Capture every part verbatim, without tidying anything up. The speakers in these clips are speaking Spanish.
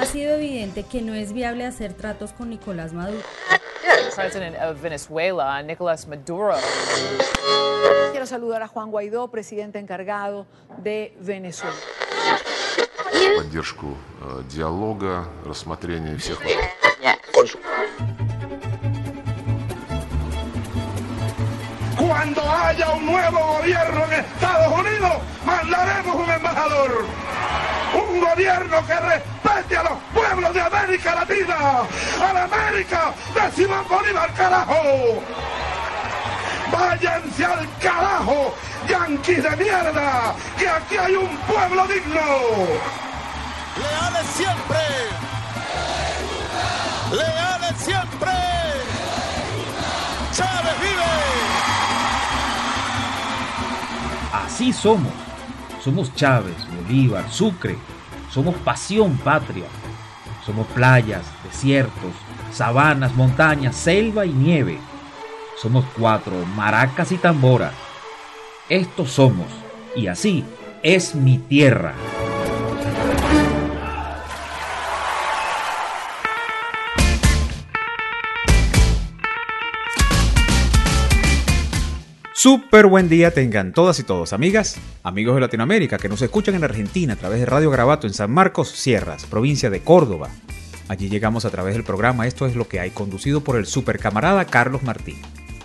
ha sido evidente que no es viable hacer tratos con Nicolás Maduro. President of Venezuela, Nicolás Maduro. Quiero saludar a Juan Guaidó, presidente encargado de Venezuela. Поддержку э, диалога, рассмотрения всех вопросов. Cuando haya un nuevo gobierno en Estados Unidos, mandaremos un embajador. Un gobierno que respete a los pueblos de América Latina, a la América de Simón Bolívar, carajo. Váyanse al carajo, yanquis de mierda, que aquí hay un pueblo digno. Leales siempre. Leales siempre. Chávez vive. Así somos. Somos Chávez, Bolívar, Sucre. Somos pasión patria. Somos playas, desiertos, sabanas, montañas, selva y nieve. Somos cuatro, maracas y tambora. Estos somos, y así es mi tierra. Súper buen día tengan todas y todos, amigas, amigos de Latinoamérica que nos escuchan en Argentina a través de Radio Garabato en San Marcos, Sierras, provincia de Córdoba. Allí llegamos a través del programa Esto es lo que hay, conducido por el supercamarada Carlos Martín.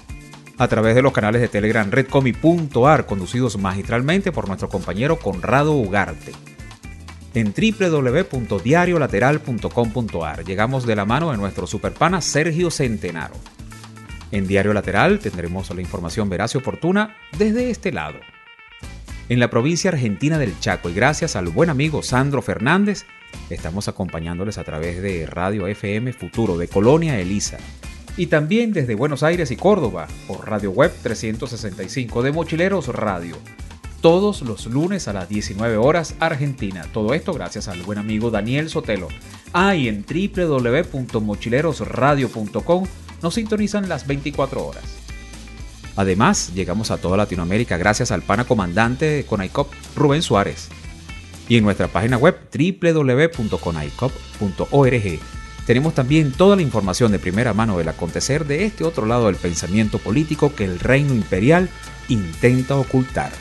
A través de los canales de Telegram redcomi punto ar, conducidos magistralmente por nuestro compañero Conrado Ugarte. En doble u doble u doble u punto diario lateral punto com punto ar llegamos de la mano de nuestro superpana Sergio Centenaro. En Diario Lateral tendremos la información veraz y oportuna desde este lado. En la provincia argentina del Chaco, y gracias al buen amigo Sandro Fernández, estamos acompañándoles a través de Radio F M Futuro de Colonia Elisa. Y también desde Buenos Aires y Córdoba, por Radio Web trescientos sesenta y cinco de Mochileros Radio. Todos los lunes a las diecinueve horas Argentina. Todo esto gracias al buen amigo Daniel Sotelo. Ah, y en doble u doble u doble u punto mochileros radio punto com nos sintonizan las veinticuatro horas. Además, llegamos a toda Latinoamérica gracias al pana comandante de CONAICOP, Rubén Suárez. Y en nuestra página web doble u doble u doble u punto conaicop punto org tenemos también toda la información de primera mano del acontecer de este otro lado del pensamiento político que el reino imperial intenta ocultar.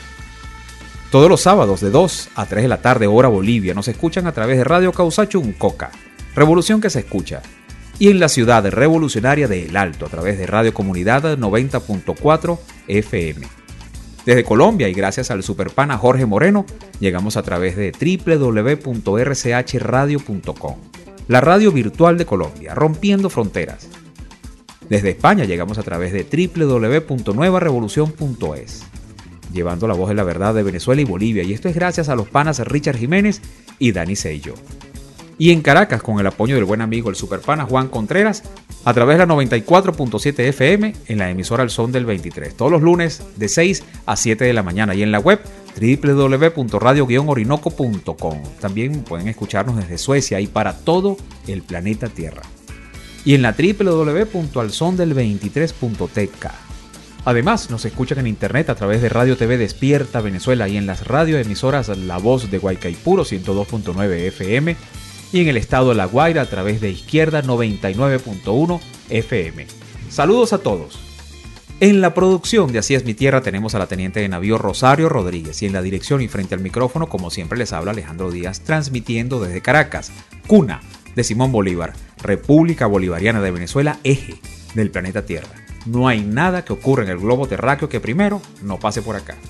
Todos los sábados de dos a tres de la tarde hora Bolivia nos escuchan a través de Radio Causacho Coca, Revolución que se escucha. Y en la ciudad revolucionaria de El Alto a través de Radio Comunidad noventa punto cuatro F M. Desde Colombia y gracias al superpana Jorge Moreno, llegamos a través de doble u doble u doble u punto r c h radio punto com, la radio virtual de Colombia, rompiendo fronteras. Desde España llegamos a través de doble u doble u doble u punto nueva revolución punto es, llevando la voz de la verdad de Venezuela y Bolivia, y esto es gracias a los panas Richard Jiménez y Dani Seillo. Y en Caracas, con el apoyo del buen amigo el superpana Juan Contreras, a través de la noventa y cuatro punto siete F M en la emisora El Son del veintitrés, todos los lunes de seis a siete de la mañana, y en la web doble u doble u doble u punto radio orinoco punto com. También pueden escucharnos desde Suecia y para todo el planeta Tierra. Y en la doble u doble u doble u punto al son del veintitrés punto t k. Además, nos escuchan en internet a través de Radio T V Despierta Venezuela y en las radioemisoras La Voz de Guaycaipuro ciento dos punto nueve F M, y en el estado de La Guaira a través de Izquierda noventa y nueve punto uno F M. Saludos a todos. En la producción de Así es mi tierra tenemos a la teniente de navío Rosario Rodríguez, y en la dirección y frente al micrófono, como siempre, les habla Alejandro Díaz, transmitiendo desde Caracas, cuna de Simón Bolívar, República Bolivariana de Venezuela, eje del planeta Tierra. No hay nada que ocurra en el globo terráqueo que primero no pase por acá.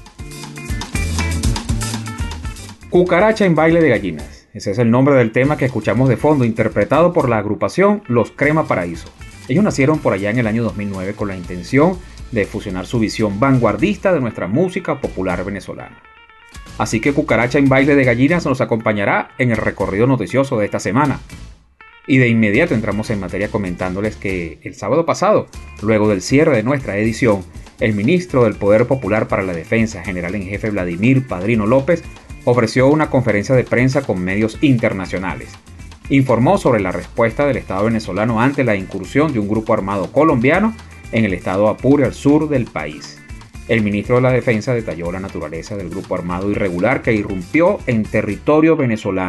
Cucaracha en baile de gallinas. Ese es el nombre del tema que escuchamos de fondo, interpretado por la agrupación Los Crema Paraíso. Ellos nacieron por allá en el año dos mil nueve con la intención de fusionar su visión vanguardista de nuestra música popular venezolana. Así que Cucaracha en baile de gallinas nos acompañará en el recorrido noticioso de esta semana. Y de inmediato entramos en materia comentándoles que el sábado pasado, luego del cierre de nuestra edición, el ministro del Poder Popular para la Defensa, general en jefe Vladimir Padrino López, ofreció una conferencia de prensa con medios internacionales. Informó sobre la respuesta del Estado venezolano ante la incursión de un grupo armado colombiano en el estado Apure, al sur del país. El ministro de la Defensa detalló la naturaleza del grupo armado irregular que irrumpió en territorio venezolano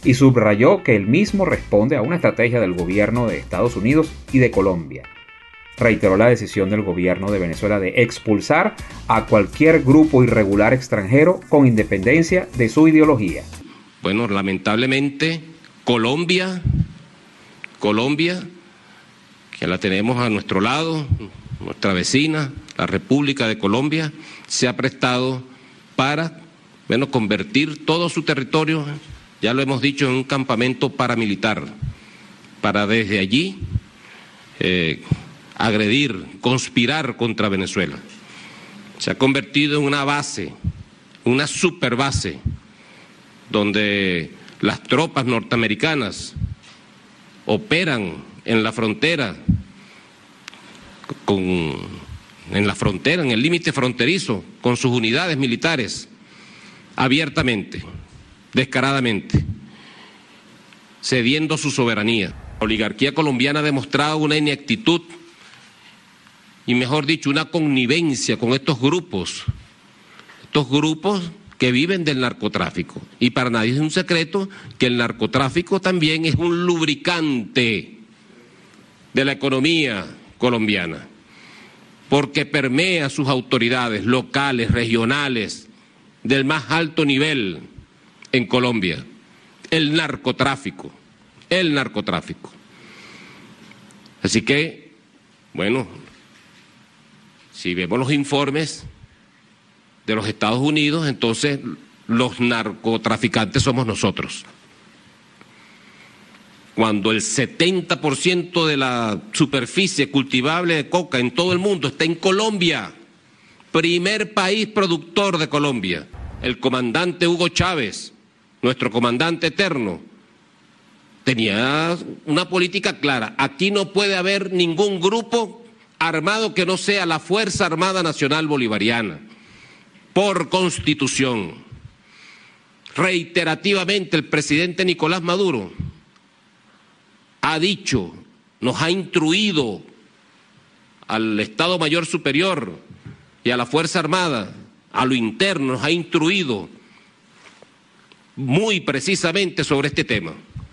y subrayó que el mismo responde a una estrategia del gobierno de Estados Unidos y de Colombia. Reiteró la decisión del gobierno de Venezuela de expulsar a cualquier grupo irregular extranjero con independencia de su ideología. Bueno, lamentablemente Colombia, Colombia, que la tenemos a nuestro lado, nuestra vecina, la República de Colombia, se ha prestado para, bueno, convertir todo su territorio, ya lo hemos dicho, en un campamento paramilitar, para desde allí eh, agredir, conspirar contra Venezuela. Se ha convertido en una base, una superbase, donde las tropas norteamericanas operan en la frontera, con, en la frontera, en el límite fronterizo, con sus unidades militares, abiertamente, descaradamente, cediendo su soberanía. La oligarquía colombiana ha demostrado una ineptitud y, mejor dicho, una connivencia con estos grupos, estos grupos que viven del narcotráfico. Y para nadie es un secreto que el narcotráfico también es un lubricante de la economía colombiana, porque permea sus autoridades locales, regionales, del más alto nivel en Colombia. El narcotráfico, el narcotráfico. Así que, bueno, si vemos los informes de los Estados Unidos, entonces los narcotraficantes somos nosotros. Cuando el setenta por ciento de la superficie cultivable de coca en todo el mundo está en Colombia, primer país productor de Colombia. El comandante Hugo Chávez, nuestro comandante eterno, tenía una política clara. Aquí no puede haber ningún grupo armado que no sea la Fuerza Armada Nacional Bolivariana, por Constitución. Reiterativamente el presidente Nicolás Maduro ha dicho, nos ha instruido al Estado Mayor Superior y a la Fuerza Armada, a lo interno, nos ha instruido muy precisamente sobre este tema.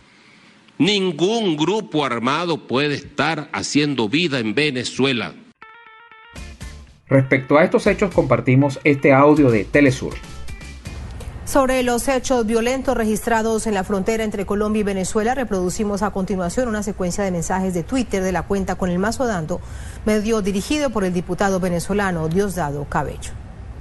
Ningún grupo armado puede estar haciendo vida en Venezuela. Respecto a estos hechos, compartimos este audio de Telesur. Sobre los hechos violentos registrados en la frontera entre Colombia y Venezuela, reproducimos a continuación una secuencia de mensajes de Twitter de la cuenta Con el Mazo Dando, medio dirigido por el diputado venezolano Diosdado Cabello.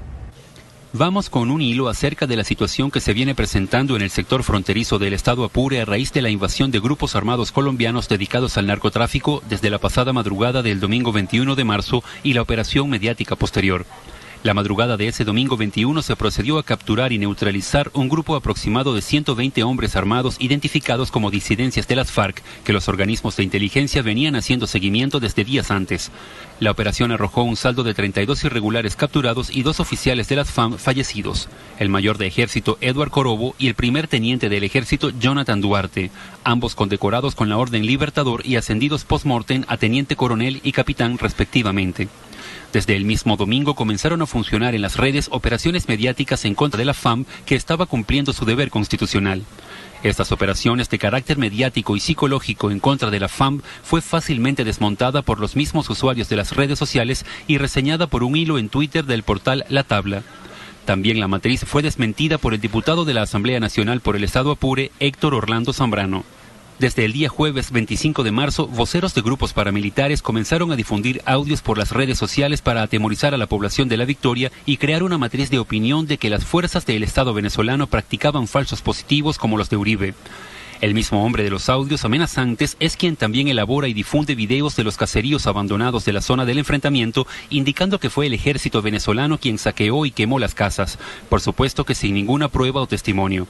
Vamos con un hilo acerca de la situación que se viene presentando en el sector fronterizo del estado Apure a raíz de la invasión de grupos armados colombianos dedicados al narcotráfico desde la pasada madrugada del domingo veintiuno de marzo y la operación mediática posterior. La madrugada de ese domingo veintiuno se procedió a capturar y neutralizar un grupo aproximado de ciento veinte hombres armados identificados como disidencias de las FARC, que los organismos de inteligencia venían haciendo seguimiento desde días antes. La operación arrojó un saldo de treinta y dos irregulares capturados y dos oficiales de las F A M fallecidos, el mayor de ejército Edward Corobo y el primer teniente del ejército Jonathan Duarte, ambos condecorados con la Orden Libertador y ascendidos post-mortem a teniente coronel y capitán respectivamente. Desde el mismo domingo comenzaron a funcionar en las redes operaciones mediáticas en contra de la F A M, que estaba cumpliendo su deber constitucional. Estas operaciones de carácter mediático y psicológico en contra de la F A M fue fácilmente desmontada por los mismos usuarios de las redes sociales y reseñada por un hilo en Twitter del portal La Tabla. También la matriz fue desmentida por el diputado de la Asamblea Nacional por el Estado Apure, Héctor Orlando Zambrano. Desde el día jueves veinticinco de marzo, voceros de grupos paramilitares comenzaron a difundir audios por las redes sociales para atemorizar a la población de La Victoria y crear una matriz de opinión de que las fuerzas del Estado venezolano practicaban falsos positivos como los de Uribe. El mismo hombre de los audios amenazantes es quien también elabora y difunde videos de los caseríos abandonados de la zona del enfrentamiento, indicando que fue el ejército venezolano quien saqueó y quemó las casas, por supuesto que sin ninguna prueba o testimonio.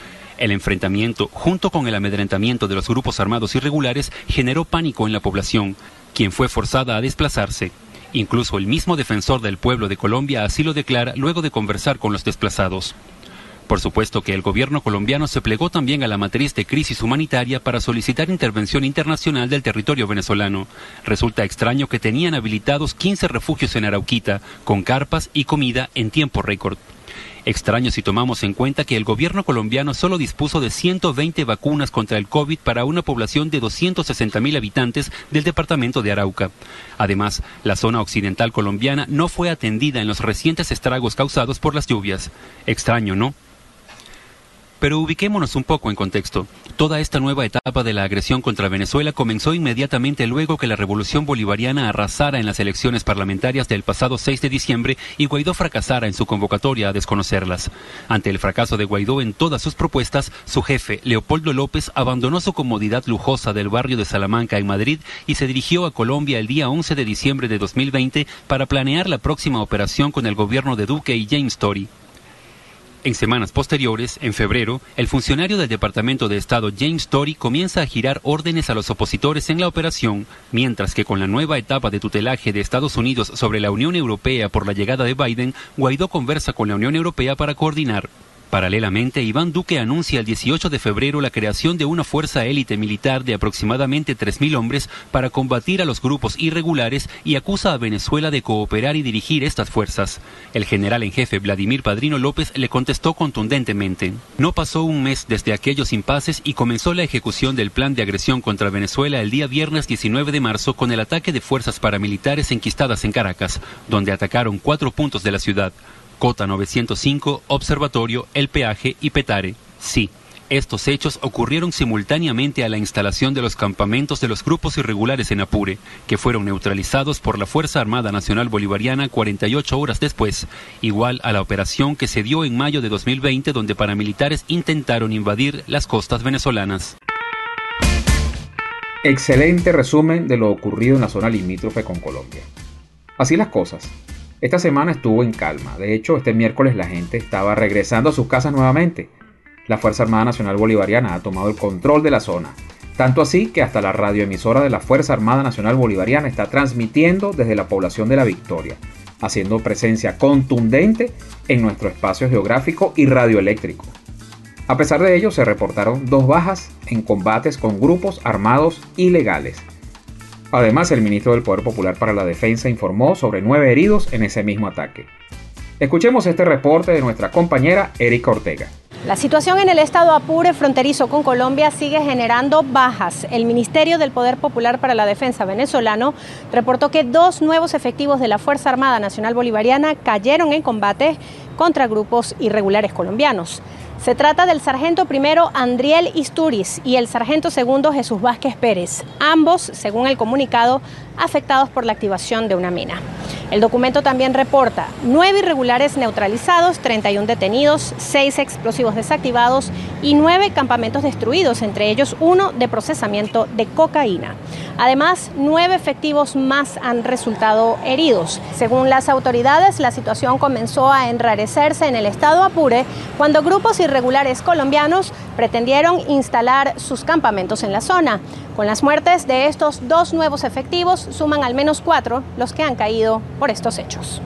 El enfrentamiento, junto con el amedrentamiento de los grupos armados irregulares, generó pánico en la población, quien fue forzada a desplazarse. Incluso el mismo defensor del pueblo de Colombia así lo declara luego de conversar con los desplazados. Por supuesto que el gobierno colombiano se plegó también a la matriz de crisis humanitaria para solicitar intervención internacional del territorio venezolano. Resulta extraño que tenían habilitados quince refugios en Arauquita, con carpas y comida en tiempo récord. Extraño si tomamos en cuenta que el gobierno colombiano solo dispuso de ciento veinte vacunas contra el COVID para una población de doscientos sesenta mil habitantes del departamento de Arauca. Además, la zona occidental colombiana no fue atendida en los recientes estragos causados por las lluvias. Extraño, ¿no? Pero ubiquémonos un poco en contexto. Toda esta nueva etapa de la agresión contra Venezuela comenzó inmediatamente luego que la revolución bolivariana arrasara en las elecciones parlamentarias del pasado seis de diciembre y Guaidó fracasara en su convocatoria a desconocerlas. Ante el fracaso de Guaidó en todas sus propuestas, su jefe, Leopoldo López, abandonó su comodidad lujosa del barrio de Salamanca en Madrid y se dirigió a Colombia el día once de diciembre de dos mil veinte para planear la próxima operación con el gobierno de Duque y James Tory. En semanas posteriores, en febrero, el funcionario del Departamento de Estado James Tory comienza a girar órdenes a los opositores en la operación, mientras que con la nueva etapa de tutelaje de Estados Unidos sobre la Unión Europea por la llegada de Biden, Guaidó conversa con la Unión Europea para coordinar. Paralelamente, Iván Duque anuncia el dieciocho de febrero la creación de una fuerza élite militar de aproximadamente tres mil hombres para combatir a los grupos irregulares y acusa a Venezuela de cooperar y dirigir estas fuerzas. El general en jefe Vladimir Padrino López le contestó contundentemente. No pasó un mes desde aquellos impases y comenzó la ejecución del plan de agresión contra Venezuela el día viernes diecinueve de marzo con el ataque de fuerzas paramilitares enquistadas en Caracas, donde atacaron cuatro puntos de la ciudad: Cota novecientos cinco, Observatorio, El Peaje y Petare. Sí, estos hechos ocurrieron simultáneamente a la instalación de los campamentos de los grupos irregulares en Apure, que fueron neutralizados por la Fuerza Armada Nacional Bolivariana cuarenta y ocho horas después, igual a la operación que se dio en mayo de dos mil veinte, donde paramilitares intentaron invadir las costas venezolanas. Excelente resumen de lo ocurrido en la zona limítrofe con Colombia. Así las cosas. Esta semana estuvo en calma. De hecho, este miércoles la gente estaba regresando a sus casas nuevamente. La Fuerza Armada Nacional Bolivariana ha tomado el control de la zona. Tanto así que hasta la radioemisora de la Fuerza Armada Nacional Bolivariana está transmitiendo desde la población de La Victoria, haciendo presencia contundente en nuestro espacio geográfico y radioeléctrico. A pesar de ello, se reportaron dos bajas en combates con grupos armados ilegales. Además, el ministro del Poder Popular para la Defensa informó sobre nueve heridos en ese mismo ataque. Escuchemos este reporte de nuestra compañera Erika Ortega. La situación en el estado Apure, fronterizo con Colombia, sigue generando bajas. El Ministerio del Poder Popular para la Defensa venezolano reportó que dos nuevos efectivos de la Fuerza Armada Nacional Bolivariana cayeron en combate contra grupos irregulares colombianos. Se trata del sargento primero Andriel Isturiz y el sargento segundo Jesús Vázquez Pérez, ambos, según el comunicado, afectados por la activación de una mina. El documento también reporta nueve irregulares neutralizados, treinta y uno detenidos, seis explosivos desactivados y nueve campamentos destruidos, entre ellos uno de procesamiento de cocaína. Además, nueve efectivos más han resultado heridos. Según las autoridades, la situación comenzó a enrarecerse en el estado Apure cuando grupos irregulares colombianos pretendieron instalar sus campamentos en la zona. Con las muertes de estos dos nuevos efectivos, suman al menos cuatro los que han caído por estos hechos.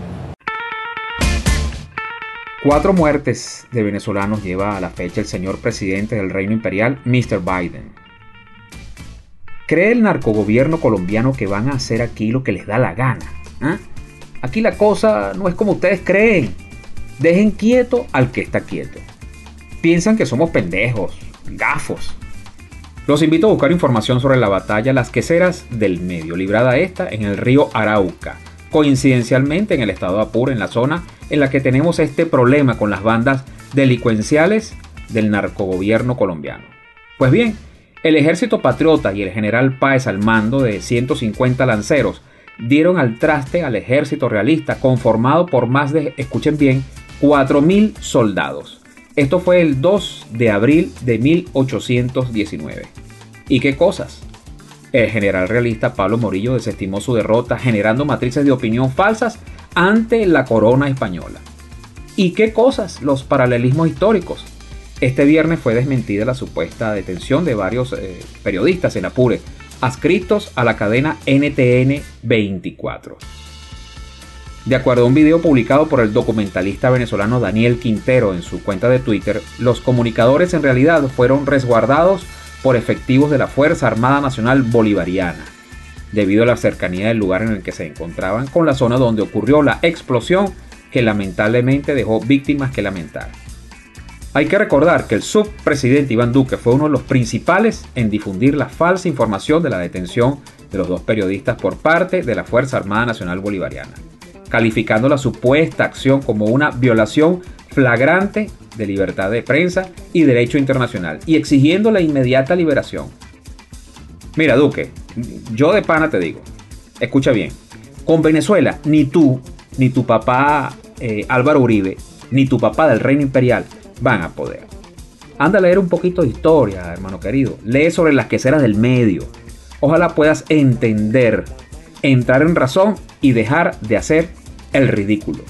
Cuatro muertes de venezolanos lleva a la fecha el señor presidente del Reino Imperial, mister Biden. ¿Cree el narcogobierno colombiano que van a hacer aquí lo que les da la gana? ¿Ah? Aquí la cosa no es como ustedes creen. Dejen quieto al que está quieto. Piensan que somos pendejos, gafos. Los invito a buscar información sobre la batalla Las Queseras del Medio, librada esta en el río Arauca, coincidencialmente en el estado de Apure, en la zona en la que tenemos este problema con las bandas delincuenciales del narcogobierno colombiano. Pues bien, el ejército patriota y el general Páez al mando de ciento cincuenta lanceros dieron al traste al ejército realista conformado por más de, escuchen bien, cuatro mil soldados. Esto fue el dos de abril de mil ochocientos diecinueve. ¿Y qué cosas? El general realista Pablo Morillo desestimó su derrota generando matrices de opinión falsas ante la corona española. ¿Y qué cosas? Los paralelismos históricos. Este viernes fue desmentida la supuesta detención de varios eh, periodistas en Apure, adscritos a la cadena N T N veinticuatro. De acuerdo a un video publicado por el documentalista venezolano Daniel Quintero en su cuenta de Twitter, los comunicadores en realidad fueron resguardados por efectivos de la Fuerza Armada Nacional Bolivariana, debido a la cercanía del lugar en el que se encontraban con la zona donde ocurrió la explosión que lamentablemente dejó víctimas que lamentar. Hay que recordar que el subpresidente Iván Duque fue uno de los principales en difundir la falsa información de la detención de los dos periodistas por parte de la Fuerza Armada Nacional Bolivariana, calificando la supuesta acción como una violación flagrante de libertad de prensa y derecho internacional, y exigiendo la inmediata liberación. Mira, Duque, yo de pana te digo, escucha bien, con Venezuela ni tú, ni tu papá eh, Álvaro Uribe, ni tu papá del Reino Imperial van a poder. Anda a leer un poquito de historia, hermano querido. Lee sobre las queseras del medio. Ojalá puedas entender, entrar en razón y dejar de hacer el ridículo.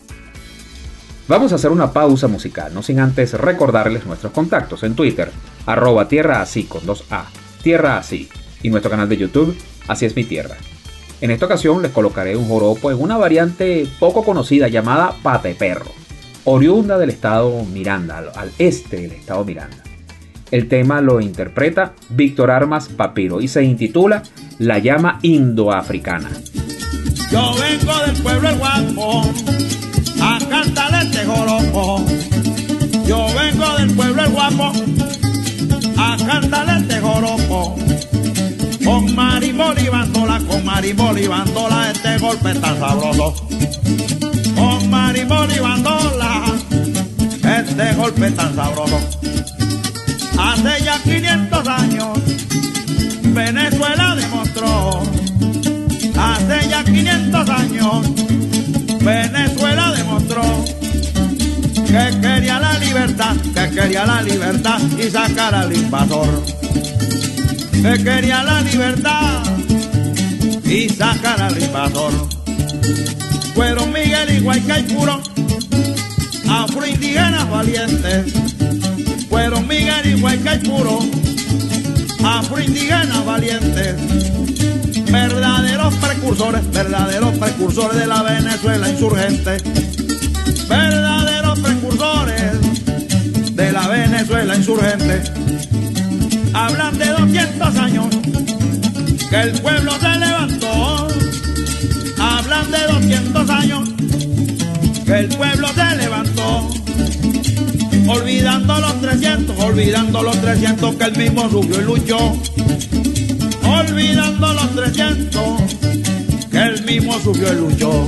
Vamos a hacer una pausa musical, no sin antes recordarles nuestros contactos en Twitter, arroba tierra así con dos A, tierra así, y nuestro canal de YouTube, Así es mi tierra. En esta ocasión les colocaré un joropo en una variante poco conocida llamada pata de perro, oriunda del estado Miranda, al, al este del estado Miranda. El tema lo interpreta Víctor Armas Papiro y se intitula La llama indoafricana. Yo vengo del pueblo El Guapo a cantarle este joropo. Yo vengo del pueblo El Guapo a cantarle este joropo. Con maribol y bandola, con maribol y bandola, este golpe tan sabroso. Con maribol y bandola, este golpe tan sabroso. Hace ya quinientos años Venezuela demostró. Hace ya quinientos años Venezuela demostró que quería la libertad, que quería la libertad y sacar al invasor. Que quería la libertad y sacar al invasor. Fueron Miguel y Guaycaipuro, afroindígenas valientes. Fueron Miguel y Guaycaipuro, afroindígenas valientes. Verdaderos precursores, verdaderos precursores de la Venezuela insurgente. Verdaderos precursores de la Venezuela insurgente. Hablan de doscientos años que el pueblo se levantó. Hablan de doscientos años que el pueblo se levantó. Olvidando los trescientos, olvidando los trescientos que él mismo sufrió y luchó. Olvidando los trescientos que él mismo sufrió y luchó.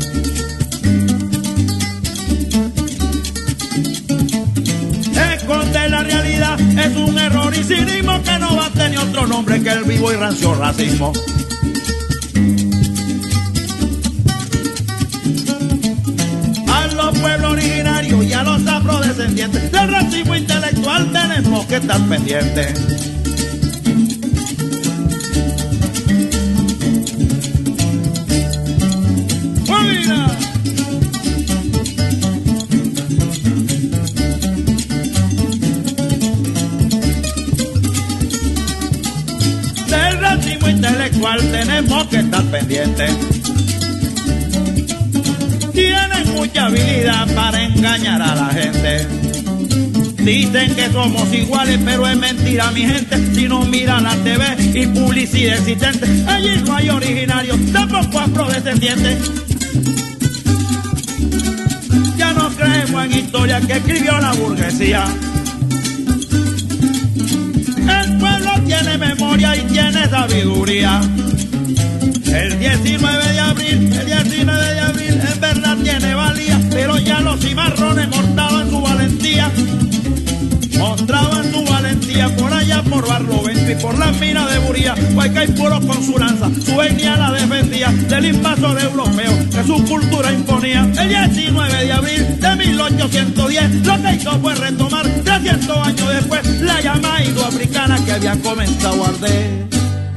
Esconder la realidad es un error y cinismo que no va a tener otro nombre que el vivo y rancio racismo. A los pueblos originarios y a los afrodescendientes del racismo intelectual tenemos que estar pendientes. Tenemos que estar pendientes. Tienen mucha habilidad para engañar a la gente. Dicen que somos iguales, pero es mentira, mi gente. Si no miran la T V y publicidad existente, allí no hay originarios, tampoco afrodescendientes. Ya no creemos en historia que escribió la burguesía. El pueblo tiene memoria y tiene sabiduría. El diecinueve de abril, el diecinueve de abril, en verdad tiene valía, pero ya los cimarrones mostraban su valentía. Mostraban su valentía por allá por Barlovento y por las minas de Buría. Guaycaipuro con su lanza, su etnia la defendía del invasor europeo que su cultura imponía. El diecinueve de abril de mil ochocientos diez lo que hizo fue retomar trescientos años después la llama indoafricana que había comenzado a arder.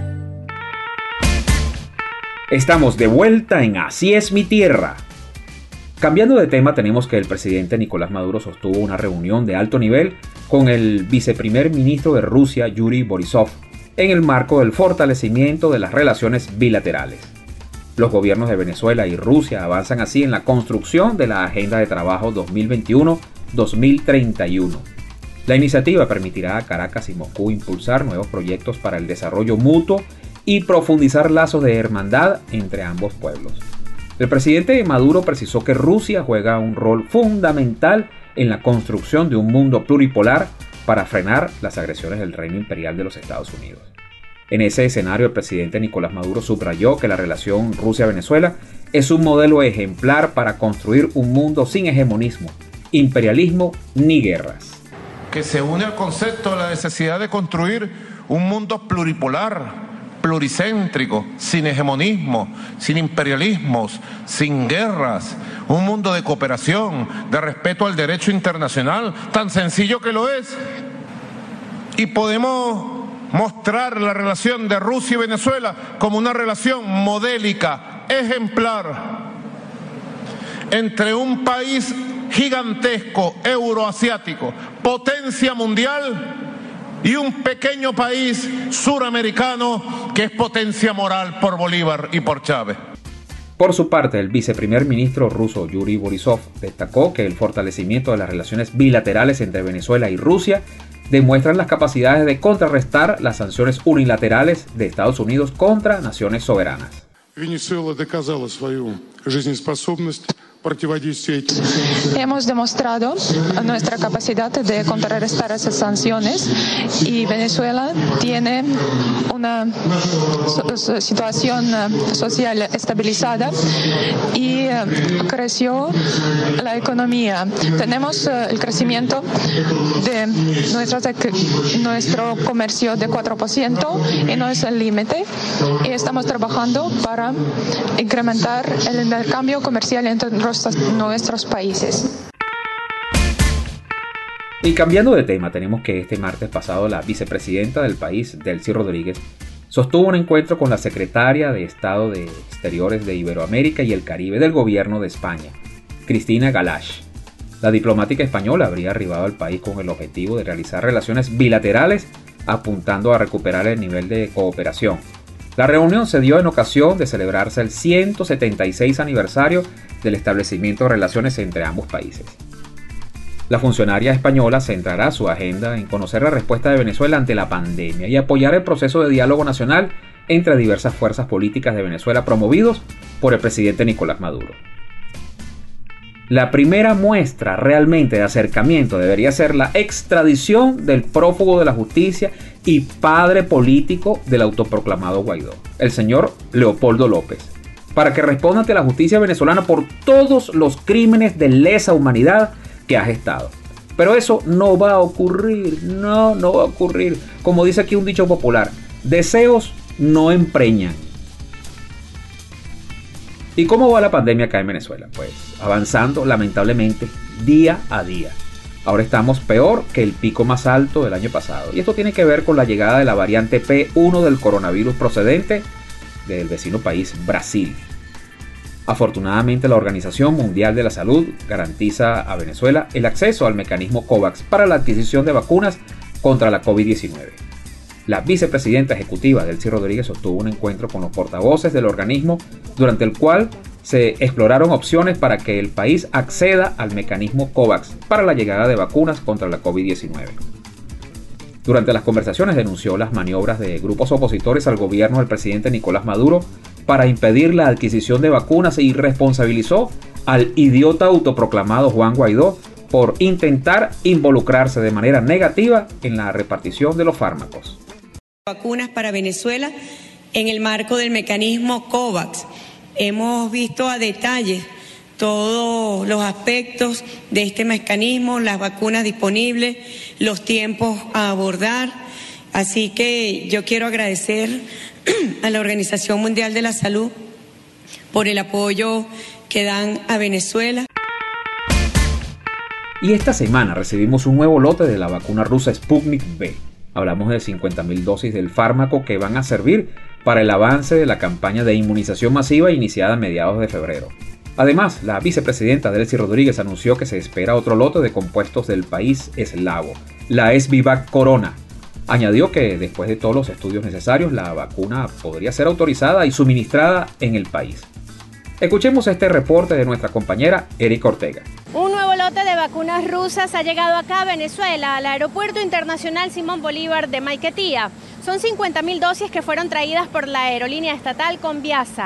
Estamos de vuelta en Así es mi tierra. Cambiando de tema, tenemos que el presidente Nicolás Maduro sostuvo una reunión de alto nivel con el viceprimer ministro de Rusia, Yuri Borisov, en el marco del fortalecimiento de las relaciones bilaterales. Los gobiernos de Venezuela y Rusia avanzan así en la construcción de la Agenda de Trabajo dos mil veintiuno a dos mil treinta y uno. La iniciativa permitirá a Caracas y Moscú impulsar nuevos proyectos para el desarrollo mutuo y profundizar lazos de hermandad entre ambos pueblos. El presidente Maduro precisó que Rusia juega un rol fundamental en la construcción de un mundo pluripolar para frenar las agresiones del reino imperial de los Estados Unidos. En ese escenario, el presidente Nicolás Maduro subrayó que la relación Rusia-Venezuela es un modelo ejemplar para construir un mundo sin hegemonismo, imperialismo ni guerras. Que se une al concepto de la necesidad de construir un mundo pluripolar, pluricéntrico, sin hegemonismo, sin imperialismos, sin guerras, un mundo de cooperación, de respeto al derecho internacional, tan sencillo que lo es. Y podemos mostrar la relación de Rusia y Venezuela como una relación modélica, ejemplar, entre un país gigantesco, euroasiático, potencia mundial, y un pequeño país suramericano que es potencia moral por Bolívar y por Chávez. Por su parte, el viceprimer ministro ruso Yuri Borisov destacó que el fortalecimiento de las relaciones bilaterales entre Venezuela y Rusia demuestran las capacidades de contrarrestar las sanciones unilaterales de Estados Unidos contra naciones soberanas. Venezuela доказала свою жизнеспособность. Hemos demostrado nuestra capacidad de contrarrestar esas sanciones y Venezuela tiene una situación social estabilizada y creció la economía. Tenemos el crecimiento de nuestro comercio de cuatro por ciento y no es el límite, y estamos trabajando para incrementar el intercambio comercial entre nuestros países. Y cambiando de tema, tenemos que este martes pasado la vicepresidenta del país, Delcy Rodríguez, sostuvo un encuentro con la secretaria de Estado de Exteriores de Iberoamérica y el Caribe del gobierno de España, Cristina Galash. La diplomática española habría arribado al país con el objetivo de realizar relaciones bilaterales, apuntando a recuperar el nivel de cooperación. La reunión se dio en ocasión de celebrarse el ciento setenta y seis aniversario del establecimiento de relaciones entre ambos países. La funcionaria española centrará su agenda en conocer la respuesta de Venezuela ante la pandemia y apoyar el proceso de diálogo nacional entre diversas fuerzas políticas de Venezuela promovidos por el presidente Nicolás Maduro. La primera muestra realmente de acercamiento debería ser la extradición del prófugo de la justicia y padre político del autoproclamado Guaidó, el señor Leopoldo López, para que responda ante la justicia venezolana por todos los crímenes de lesa humanidad que ha gestado. Pero eso no va a ocurrir, no, no va a ocurrir. Como dice aquí un dicho popular, deseos no empreñan. ¿Y cómo va la pandemia acá en Venezuela? Pues avanzando lamentablemente día a día. Ahora estamos peor que el pico más alto del año pasado. Y esto tiene que ver con la llegada de la variante P uno del coronavirus procedente del vecino país Brasil. Afortunadamente, la Organización Mundial de la Salud garantiza a Venezuela el acceso al mecanismo COVAX para la adquisición de vacunas contra la COVID diecinueve. La vicepresidenta ejecutiva Delcy Rodríguez sostuvo un encuentro con los portavoces del organismo durante el cual se exploraron opciones para que el país acceda al mecanismo COVAX para la llegada de vacunas contra la COVID diecinueve. Durante las conversaciones denunció las maniobras de grupos opositores al gobierno del presidente Nicolás Maduro para impedir la adquisición de vacunas y responsabilizó al idiota autoproclamado Juan Guaidó por intentar involucrarse de manera negativa en la repartición de los fármacos. Vacunas para Venezuela en el marco del mecanismo COVAX. Hemos visto a detalle todos los aspectos de este mecanismo, las vacunas disponibles, los tiempos a abordar. Así que yo quiero agradecer a la Organización Mundial de la Salud por el apoyo que dan a Venezuela. Y esta semana recibimos un nuevo lote de la vacuna rusa Sputnik V. Hablamos de cincuenta mil dosis del fármaco que van a servir para el avance de la campaña de inmunización masiva iniciada a mediados de febrero. Además, la vicepresidenta Delcy Rodríguez anunció que se espera otro lote de compuestos del país eslavo, la Sbivac Corona. Añadió que después de todos los estudios necesarios, la vacuna podría ser autorizada y suministrada en el país. Escuchemos este reporte de nuestra compañera Erika Ortega. Un nuevo lote de vacunas rusas ha llegado acá a Venezuela, al Aeropuerto Internacional Simón Bolívar de Maiquetía. Son cincuenta mil dosis que fueron traídas por la aerolínea estatal Conviasa.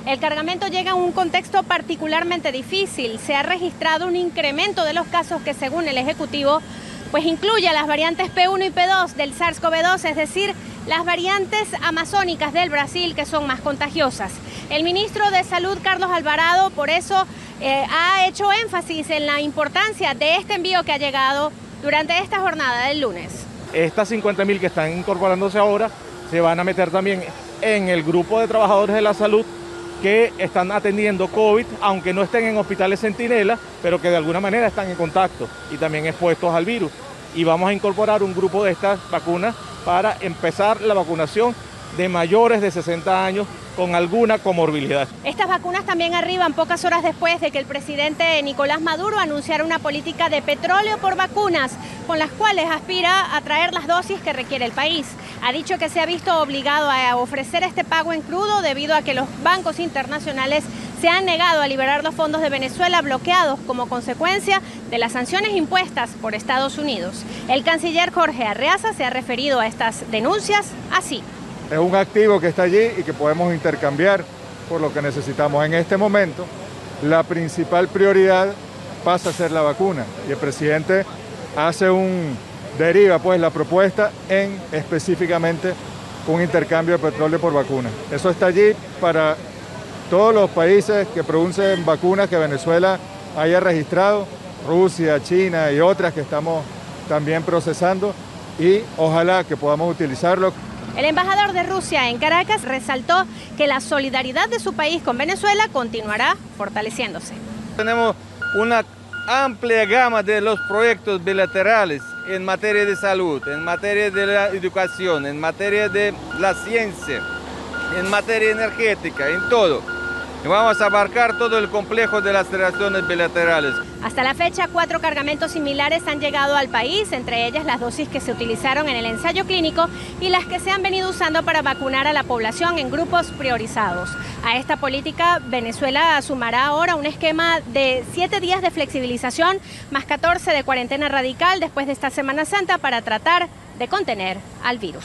El cargamento llega en un contexto particularmente difícil. Se ha registrado un incremento de los casos que, según el Ejecutivo, pues incluye a las variantes P uno y P dos del SARS CoV dos, es decir, las variantes amazónicas del Brasil que son más contagiosas. El ministro de Salud, Carlos Alvarado, por eso eh, ha hecho énfasis en la importancia de este envío que ha llegado durante esta jornada del lunes. Estas cincuenta mil que están incorporándose ahora se van a meter también en el grupo de trabajadores de la salud que están atendiendo COVID, aunque no estén en hospitales Centinela, pero que de alguna manera están en contacto y también expuestos al virus. Y vamos a incorporar un grupo de estas vacunas para empezar la vacunación de mayores de sesenta años con alguna comorbilidad. Estas vacunas también arriban pocas horas después de que el presidente Nicolás Maduro anunciara una política de petróleo por vacunas, con las cuales aspira a traer las dosis que requiere el país. Ha dicho que se ha visto obligado a ofrecer este pago en crudo debido a que los bancos internacionales se han negado a liberar los fondos de Venezuela bloqueados como consecuencia de las sanciones impuestas por Estados Unidos. El canciller Jorge Arreaza se ha referido a estas denuncias así. Es un activo que está allí y que podemos intercambiar por lo que necesitamos. En este momento, la principal prioridad pasa a ser la vacuna y el presidente hace un, deriva pues la propuesta en específicamente un intercambio de petróleo por vacuna. Eso está allí para todos los países que producen vacunas que Venezuela haya registrado, Rusia, China y otras que estamos también procesando, y ojalá que podamos utilizarlo. El embajador de Rusia en Caracas resaltó que la solidaridad de su país con Venezuela continuará fortaleciéndose. Tenemos una amplia gama de los proyectos bilaterales en materia de salud, en materia de la educación, en materia de la ciencia, en materia energética, en todo. Y vamos a abarcar todo el complejo de las relaciones bilaterales. Hasta la fecha, cuatro cargamentos similares han llegado al país, entre ellas las dosis que se utilizaron en el ensayo clínico y las que se han venido usando para vacunar a la población en grupos priorizados. A esta política, Venezuela sumará ahora un esquema de siete días de flexibilización más catorce de cuarentena radical después de esta Semana Santa para tratar de contener al virus.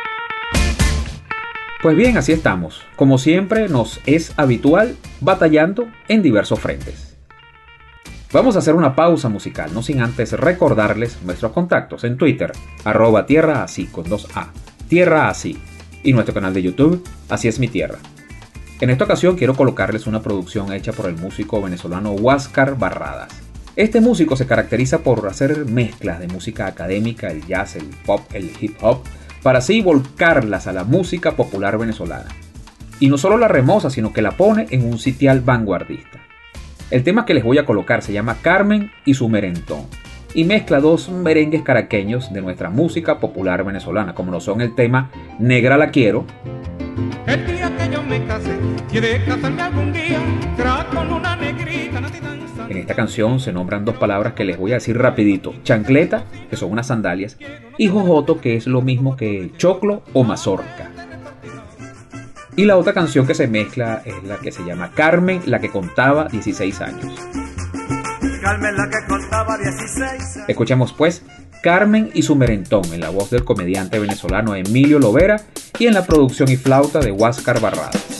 Pues bien, así estamos, como siempre nos es habitual, batallando en diversos frentes. Vamos a hacer una pausa musical, no sin antes recordarles nuestros contactos en Twitter, arroba tierra así con dos A, tierra así, y nuestro canal de YouTube, Así es mi tierra. En esta ocasión quiero colocarles una producción hecha por el músico venezolano Huáscar Barradas. Este músico se caracteriza por hacer mezclas de música académica, el jazz, el pop, el hip hop, para así volcarlas a la música popular venezolana. Y no solo la remoza, sino que la pone en un sitial vanguardista. El tema que les voy a colocar se llama Carmen y su merentón, y mezcla dos merengues caraqueños de nuestra música popular venezolana, como lo son el tema Negra la quiero. El día que yo me case, quiere casarme algún día, será con una negrita. En esta canción se nombran dos palabras que les voy a decir rapidito: chancleta, que son unas sandalias, y jojoto, que es lo mismo que choclo o mazorca. Y la otra canción que se mezcla es la que se llama Carmen, la que contaba dieciséis años. Carmen, la que contaba dieciséis. Escuchemos pues Carmen y su merentón, en la voz del comediante venezolano Emilio Lovera y en la producción y flauta de Huáscar Barradas.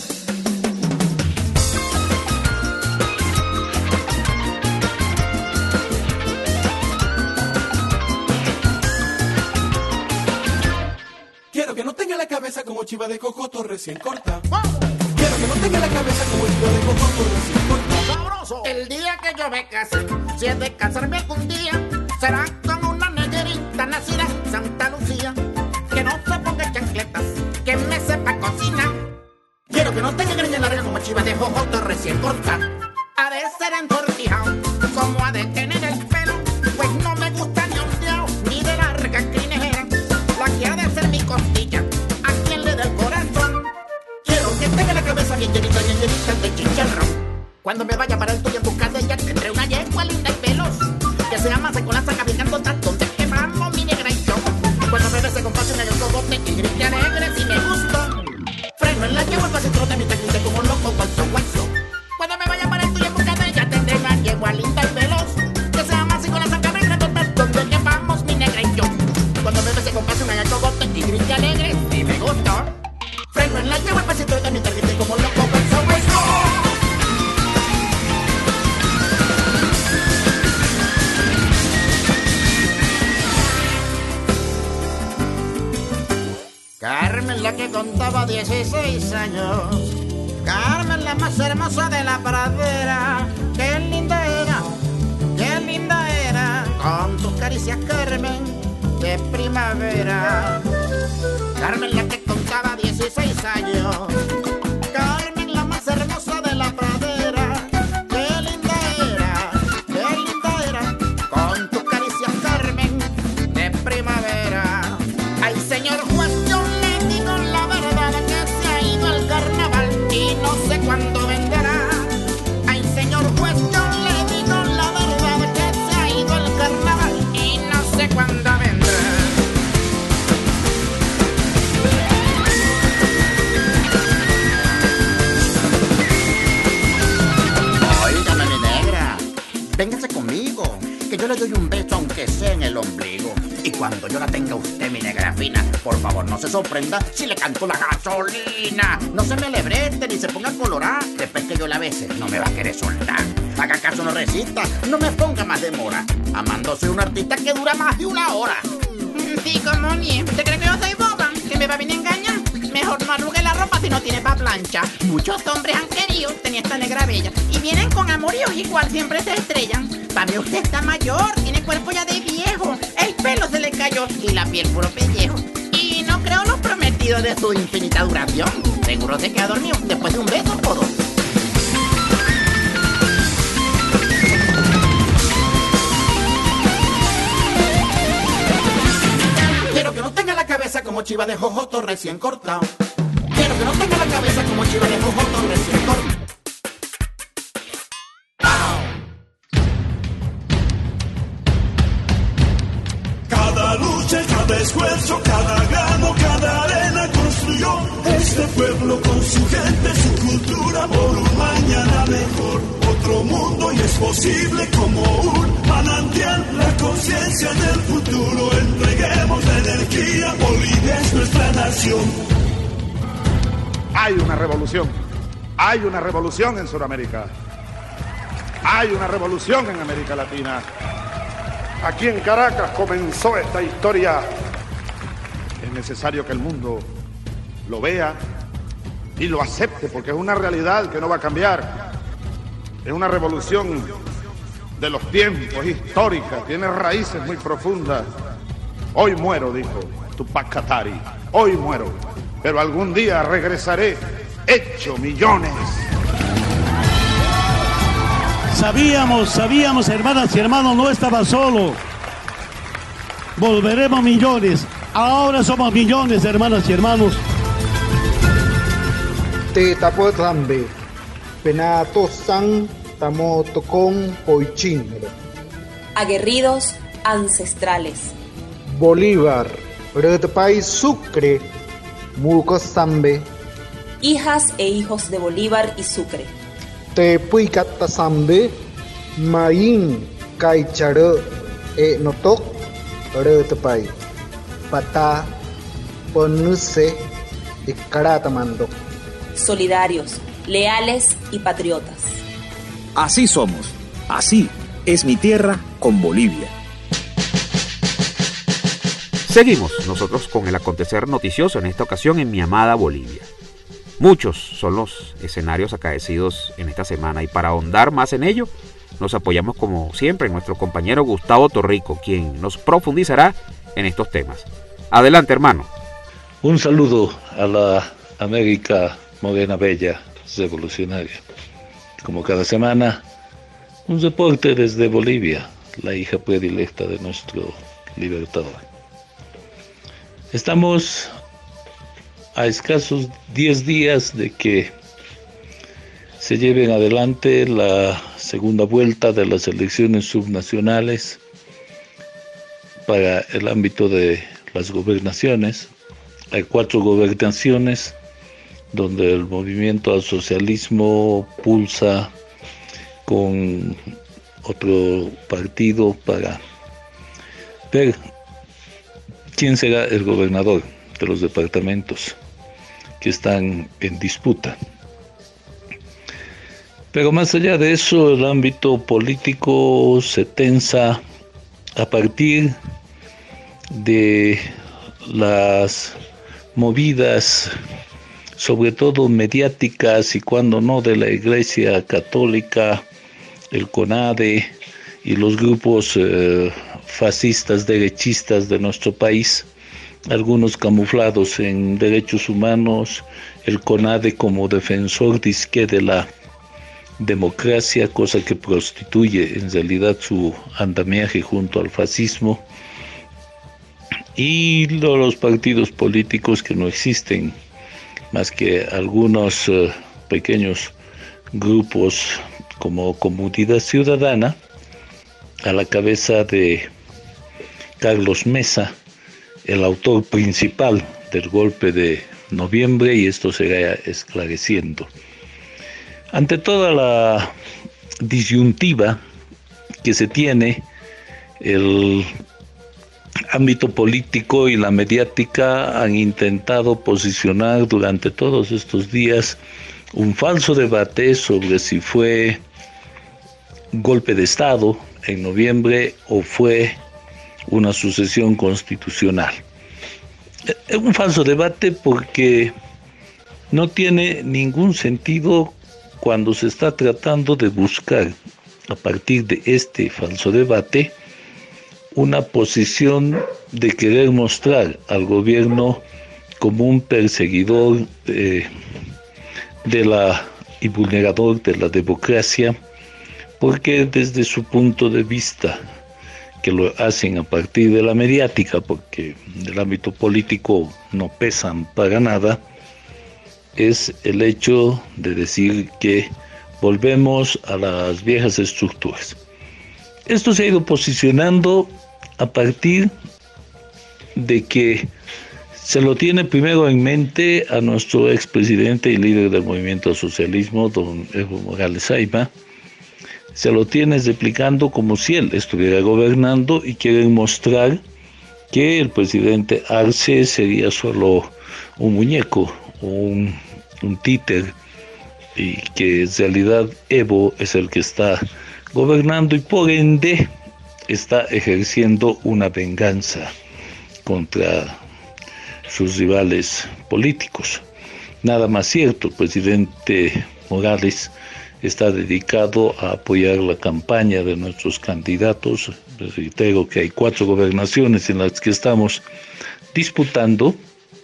Quiero que no tenga la cabeza como chiva de cocoto recién corta. Quiero que no tenga la cabeza como chiva de cocoto recién corta. ¡Sabroso! El día que yo me case, si he de casarme algún día, será con una negrita nacida en Santa Lucía, que no se ponga chancletas, que me sepa cocinar. Quiero que no tenga greña larga como chiva de jojoto recién corta. Ha de ser entortijado, como ha de tener el pelo, pues no me gusta ni ondeado, ni de larga crinejera. La que ha de ser mi costilla, a quien le dé el corazón. Quiero que tenga la cabeza bien llenita, bien llenita de chicharrón. Cuando me vaya para el tuyo en busca de ella, tendré una yegua linda y veloz, que se amase con la saca bien cantota, donde quemamos mi negra y yo. Cuando me bese con pasión en el cogote y grite alegre si me gusto. Freno en la yegua, pase trote mi teclite como un loco, guaso, guaso. Cuando me vaya para el tuyo en busca de ella, tendré una yegua linda y veloz, que se amase con la saca bien cantota, donde quemamos mi negra y yo. Cuando me bese con pasión en el cogote y grite alegre si me gusto. Freno en la yegua, pase trote mi teclite como un loco, guaso, guaso. Carmen, la que contaba dieciséis años. Carmen, la más hermosa de la pradera. Qué linda era, qué linda era. Con tus caricias, Carmen, de primavera. Carmen, la que contaba dieciséis años. Carmen, la más hermosa de la pradera. Qué linda era, qué linda era. Con tus caricias, Carmen, de primavera. Ay, señor juez, yo le digo la verdad que se ha ido al carnaval y no sé cuándo vendrá. Ay, señor juez, yo le digo la verdad que se ha ido al carnaval y no sé cuándo vendrá. Óigame, mi negra, véngase conmigo, que yo le doy un beso aunque sea en el ombligo. Y cuando yo la tenga usted, mi negra fina, por favor no se sorprenda si le canto la gasolina. No se me alebrete ni se ponga a colorar. Después que yo la bese, no me va a querer soltar. Haga caso, no resista, no me ponga más demora. Amando soy un artista que dura más de una hora. Digo, Moni, ¿te crees que yo soy boba? ¿Que me va a venir a engañar? Mejor no arrugue la ropa si no tiene pa' plancha. Muchos hombres han querido tener esta negra bella y vienen con amoríos igual, siempre se estrellan. Pa' mí usted está mayor, tiene cuerpo ya de viejo. El pelo se le cayó y la piel puro pellejo. Y no creo los prometidos de su infinita duración. Seguro se queda dormido después de un beso o dos. Quiero que no tenga la cabeza como chiva de jojoto recién cortado. Quiero que no tenga la cabeza como chiva de jojoto recién cortado. Cada lucha, cada esfuerzo, cada grano, cada arena construyó este pueblo con su gente, su cultura por un mañana mejor. Otro mundo y es posible como un manantial, la conciencia del futuro. Entreguemos la energía, Bolivia es nuestra nación. Hay una revolución, hay una revolución en Sudamérica, hay una revolución en América Latina. Aquí en Caracas comenzó esta historia. Es necesario que el mundo lo vea y lo acepte, porque es una realidad que no va a cambiar. Es una revolución de los tiempos, histórica, tiene raíces muy profundas. Hoy muero, dijo Tupac Katari, hoy muero, pero algún día regresaré hecho millones. Sabíamos, sabíamos, hermanas y hermanos, no estaba solo. Volveremos millones. Ahora somos millones, hermanas y hermanos. Te tapo tambe. Penato san tamo tocón poichin. Aguerridos ancestrales. Bolívar, Redpay Sucre, Muco Zambe. Hijas e hijos de Bolívar y Sucre. Te puicata Zambe, Maín, Caicharo, e Notok, Redpay. Pata, Ponuse, y Caratamando. Solidarios, leales y patriotas. Así somos, así es mi tierra con Bolivia. Seguimos nosotros con el acontecer noticioso, en esta ocasión en mi amada Bolivia. Muchos son los escenarios acaecidos en esta semana y para ahondar más en ello, nos apoyamos como siempre en nuestro compañero Gustavo Torrico, quien nos profundizará en estos temas. Adelante, hermano. Un saludo a la América Morena Bella Revolucionaria. Como cada semana, un reporte desde Bolivia, la hija predilecta de nuestro libertador. Estamos a escasos diez días de que se lleven adelante la segunda vuelta de las elecciones subnacionales para el ámbito de las gobernaciones. Hay cuatro gobernaciones donde el movimiento al socialismo pulsa con otro partido para ver quién será el gobernador de los departamentos que están en disputa. Pero más allá de eso, el ámbito político se tensa a partir de las movidas, sobre todo mediáticas y cuando no de la Iglesia Católica, el CONADE y los grupos eh, fascistas, derechistas de nuestro país, algunos camuflados en derechos humanos, el CONADE como defensor disque de la democracia, cosa que prostituye en realidad su andamiaje junto al fascismo, y los partidos políticos que no existen más que algunos uh, pequeños grupos como Comunidad Ciudadana, a la cabeza de Carlos Mesa, el autor principal del golpe de noviembre, y esto se irá esclareciendo. Ante toda la disyuntiva que se tiene, el ámbito político y la mediática han intentado posicionar durante todos estos días un falso debate sobre si fue golpe de Estado en noviembre o fue una sucesión constitucional. Es un falso debate porque no tiene ningún sentido cuando se está tratando de buscar, a partir de este falso debate, una posición de querer mostrar al gobierno como un perseguidor eh, de la y vulnerador de la democracia, porque desde su punto de vista, que lo hacen a partir de la mediática, porque del ámbito político no pesan para nada, es el hecho de decir que volvemos a las viejas estructuras. Esto se ha ido posicionando a partir de que se lo tiene primero en mente a nuestro expresidente y líder del movimiento al socialismo, don Evo Morales Ayma. Se lo tiene replicando como si él estuviera gobernando y quieren mostrar que el presidente Arce sería solo un muñeco, un, un títer, y que en realidad Evo es el que está gobernando y por ende está ejerciendo una venganza contra sus rivales políticos. Nada más cierto, el presidente Morales está dedicado a apoyar la campaña de nuestros candidatos. Les reitero que hay cuatro gobernaciones en las que estamos disputando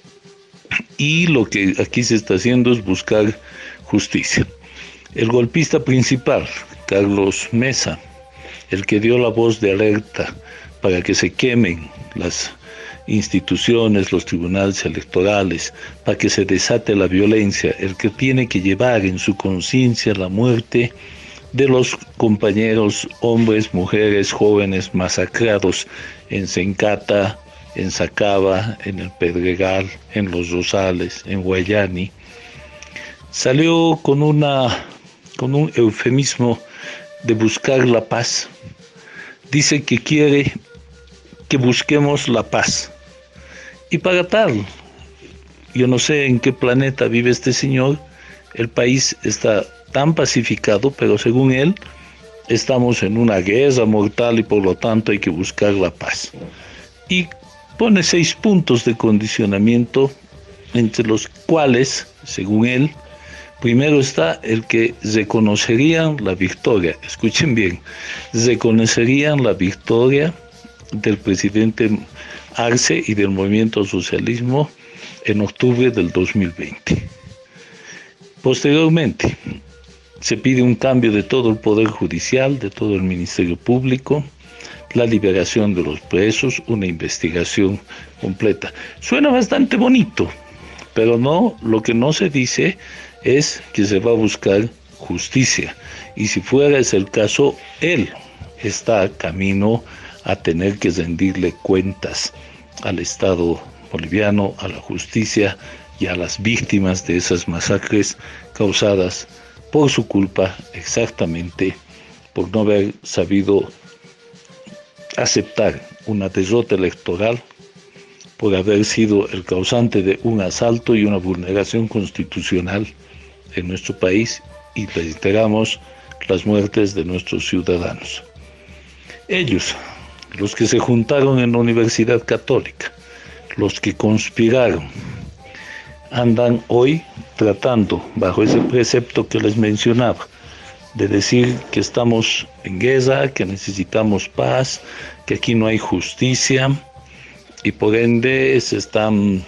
y lo que aquí se está haciendo es buscar justicia. El golpista principal, Carlos Mesa, el que dio la voz de alerta para que se quemen las instituciones, los tribunales electorales, para que se desate la violencia, el que tiene que llevar en su conciencia la muerte de los compañeros, hombres, mujeres, jóvenes masacrados en Sencata, en Sacaba, en el Pedregal, en Los Rosales, en Guayani, salió con una con un eufemismo de buscar la paz. Dice que quiere que busquemos la paz. Y para tal, yo no sé en qué planeta vive este señor, el país está tan pacificado, pero según él, estamos en una guerra mortal y por lo tanto hay que buscar la paz. Y pone seis puntos de condicionamiento, entre los cuales, según él, primero está el que reconocerían la victoria, escuchen bien, reconocerían la victoria del presidente Arce y del movimiento socialismo en octubre del dos mil veinte. Posteriormente, se pide un cambio de todo el Poder Judicial, de todo el Ministerio Público, la liberación de los presos, una investigación completa. Suena bastante bonito, pero no, lo que no se dice es que se va a buscar justicia. Y si fuera ese el caso, él está camino a tener que rendirle cuentas al Estado boliviano, a la justicia y a las víctimas de esas masacres causadas por su culpa, exactamente por no haber sabido aceptar una derrota electoral, por haber sido el causante de un asalto y una vulneración constitucional en nuestro país, y reiteramos las muertes de nuestros ciudadanos. Ellos, los que se juntaron en la Universidad Católica, los que conspiraron andan hoy tratando, bajo ese precepto que les mencionaba, de decir que estamos en guerra, que necesitamos paz, que aquí no hay justicia, y por ende se están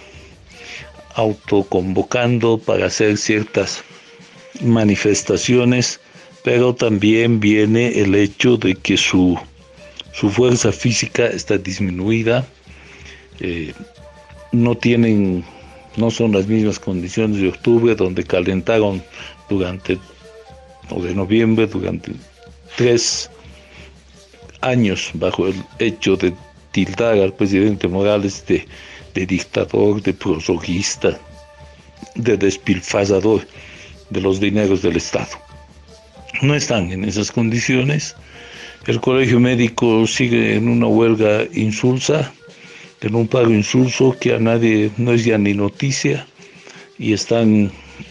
autoconvocando para hacer ciertas manifestaciones, pero también viene el hecho de que su, su fuerza física está disminuida, eh, no tienen, no son las mismas condiciones de octubre, donde calentaron durante, o de noviembre, durante tres años, bajo el hecho de tildar al presidente Morales de, de dictador, de prorroguista, de despilfarrador de los dineros del Estado. No están en esas condiciones. El colegio médico sigue en una huelga insulsa, en un paro insulso que a nadie no es ya ni noticia, y están,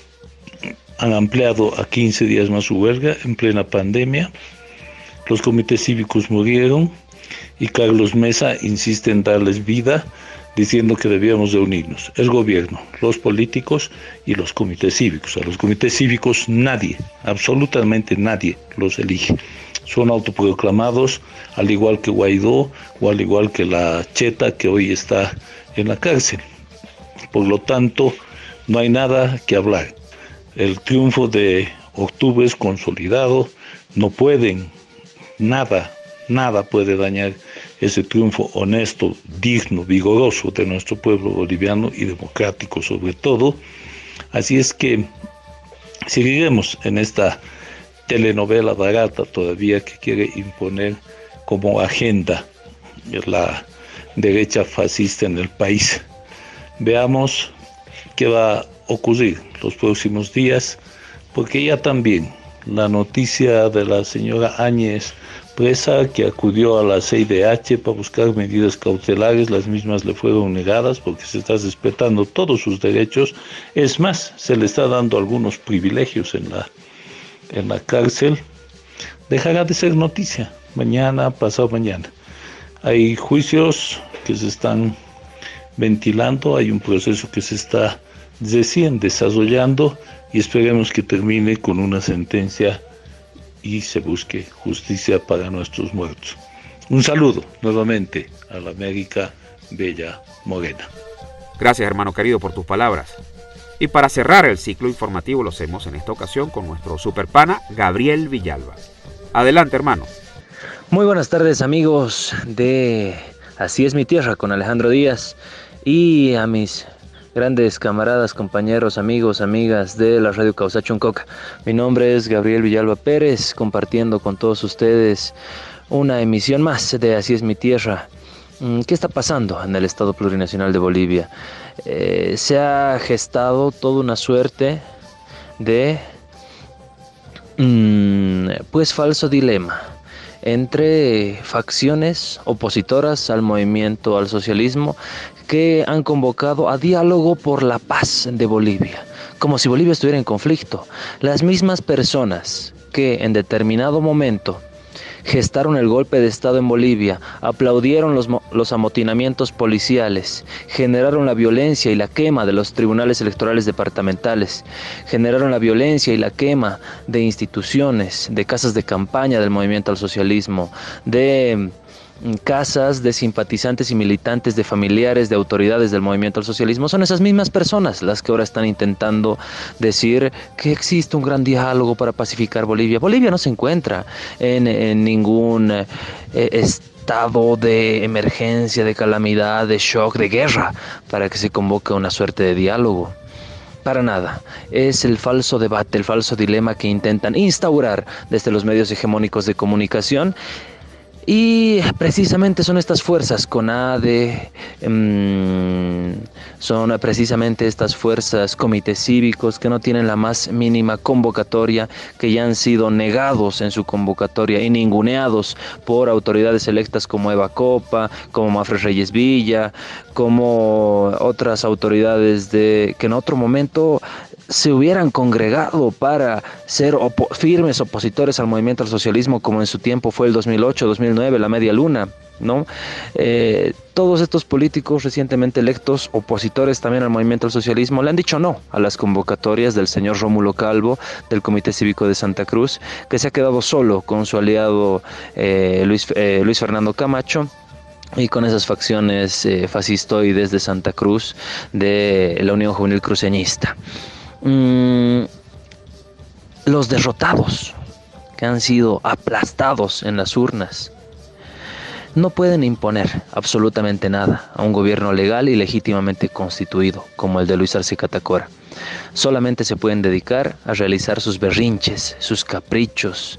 han ampliado a quince días más su huelga en plena pandemia. Los comités cívicos murieron y Carlos Mesa insiste en darles vida, diciendo que debíamos reunirnos, el gobierno, los políticos y los comités cívicos. A los comités cívicos nadie, absolutamente nadie los elige. Son autoproclamados, al igual que Guaidó o al igual que la Cheta, que hoy está en la cárcel. Por lo tanto, no hay nada que hablar. El triunfo de octubre es consolidado, no pueden, nada, nada puede dañar ese triunfo honesto, digno, vigoroso de nuestro pueblo boliviano y democrático sobre todo. Así es que seguiremos en esta telenovela barata todavía que quiere imponer como agenda la derecha fascista en el país. Veamos qué va a ocurrir los próximos días, porque ya también la noticia de la señora Áñez presa, que acudió a la C I D H para buscar medidas cautelares, las mismas le fueron negadas porque se está respetando todos sus derechos. Es más, se le está dando algunos privilegios en la, en la cárcel. Dejará de ser noticia mañana, pasado mañana. Hay juicios que se están ventilando, hay un proceso que se está recién desarrollando y esperemos que termine con una sentencia y se busque justicia para nuestros muertos. Un saludo nuevamente a la América Bella Morena. Gracias, hermano querido, por tus palabras. Y para cerrar el ciclo informativo lo hacemos en esta ocasión con nuestro superpana Gabriel Villalba. Adelante, hermano. Muy buenas tardes, amigos de Así es mi tierra con Alejandro Díaz, y a mis grandes camaradas, compañeros, amigos, amigas de la Radio Causachuncoca. Mi nombre es Gabriel Villalba Pérez, compartiendo con todos ustedes una emisión más de Así es mi tierra. ¿Qué está pasando en el Estado Plurinacional de Bolivia? Eh, se ha gestado toda una suerte de mmm, pues falso dilema entre facciones opositoras al movimiento al socialismo, que han convocado a diálogo por la paz de Bolivia, como si Bolivia estuviera en conflicto. Las mismas personas que en determinado momento gestaron el golpe de Estado en Bolivia, aplaudieron los, los amotinamientos policiales, generaron la violencia y la quema de los tribunales electorales departamentales, generaron la violencia y la quema de instituciones, de casas de campaña del movimiento al socialismo, de casas de simpatizantes y militantes, de familiares, de autoridades del movimiento al socialismo. Son esas mismas personas las que ahora están intentando decir que existe un gran diálogo para pacificar Bolivia. Bolivia no se encuentra en, en ningún eh, estado de emergencia, de calamidad, de shock, de guerra, para que se convoque una suerte de diálogo. Para nada. Es el falso debate, el falso dilema que intentan instaurar desde los medios hegemónicos de comunicación. Y precisamente son estas fuerzas CONADE, mmm, son precisamente estas fuerzas, comités cívicos que no tienen la más mínima convocatoria, que ya han sido negados en su convocatoria y ninguneados por autoridades electas como Eva Copa, como Mafre Reyes Villa, como otras autoridades de que en otro momento se hubieran congregado para ser opo- firmes opositores al movimiento al socialismo, como en su tiempo fue el dos mil ocho, dos mil nueve, la media luna, ¿no? Eh, todos estos políticos recientemente electos, opositores también al movimiento al socialismo, le han dicho no a las convocatorias del señor Rómulo Calvo, del Comité Cívico de Santa Cruz, que se ha quedado solo con su aliado eh, Luis, eh, Luis Fernando Camacho, y con esas facciones eh, fascistoides de Santa Cruz, de la Unión Juvenil Cruceñista. Mm, los derrotados, que han sido aplastados en las urnas, no pueden imponer absolutamente nada a un gobierno legal y legítimamente constituido, como el de Luis Arce Catacora. Solamente se pueden dedicar a realizar sus berrinches, sus caprichos,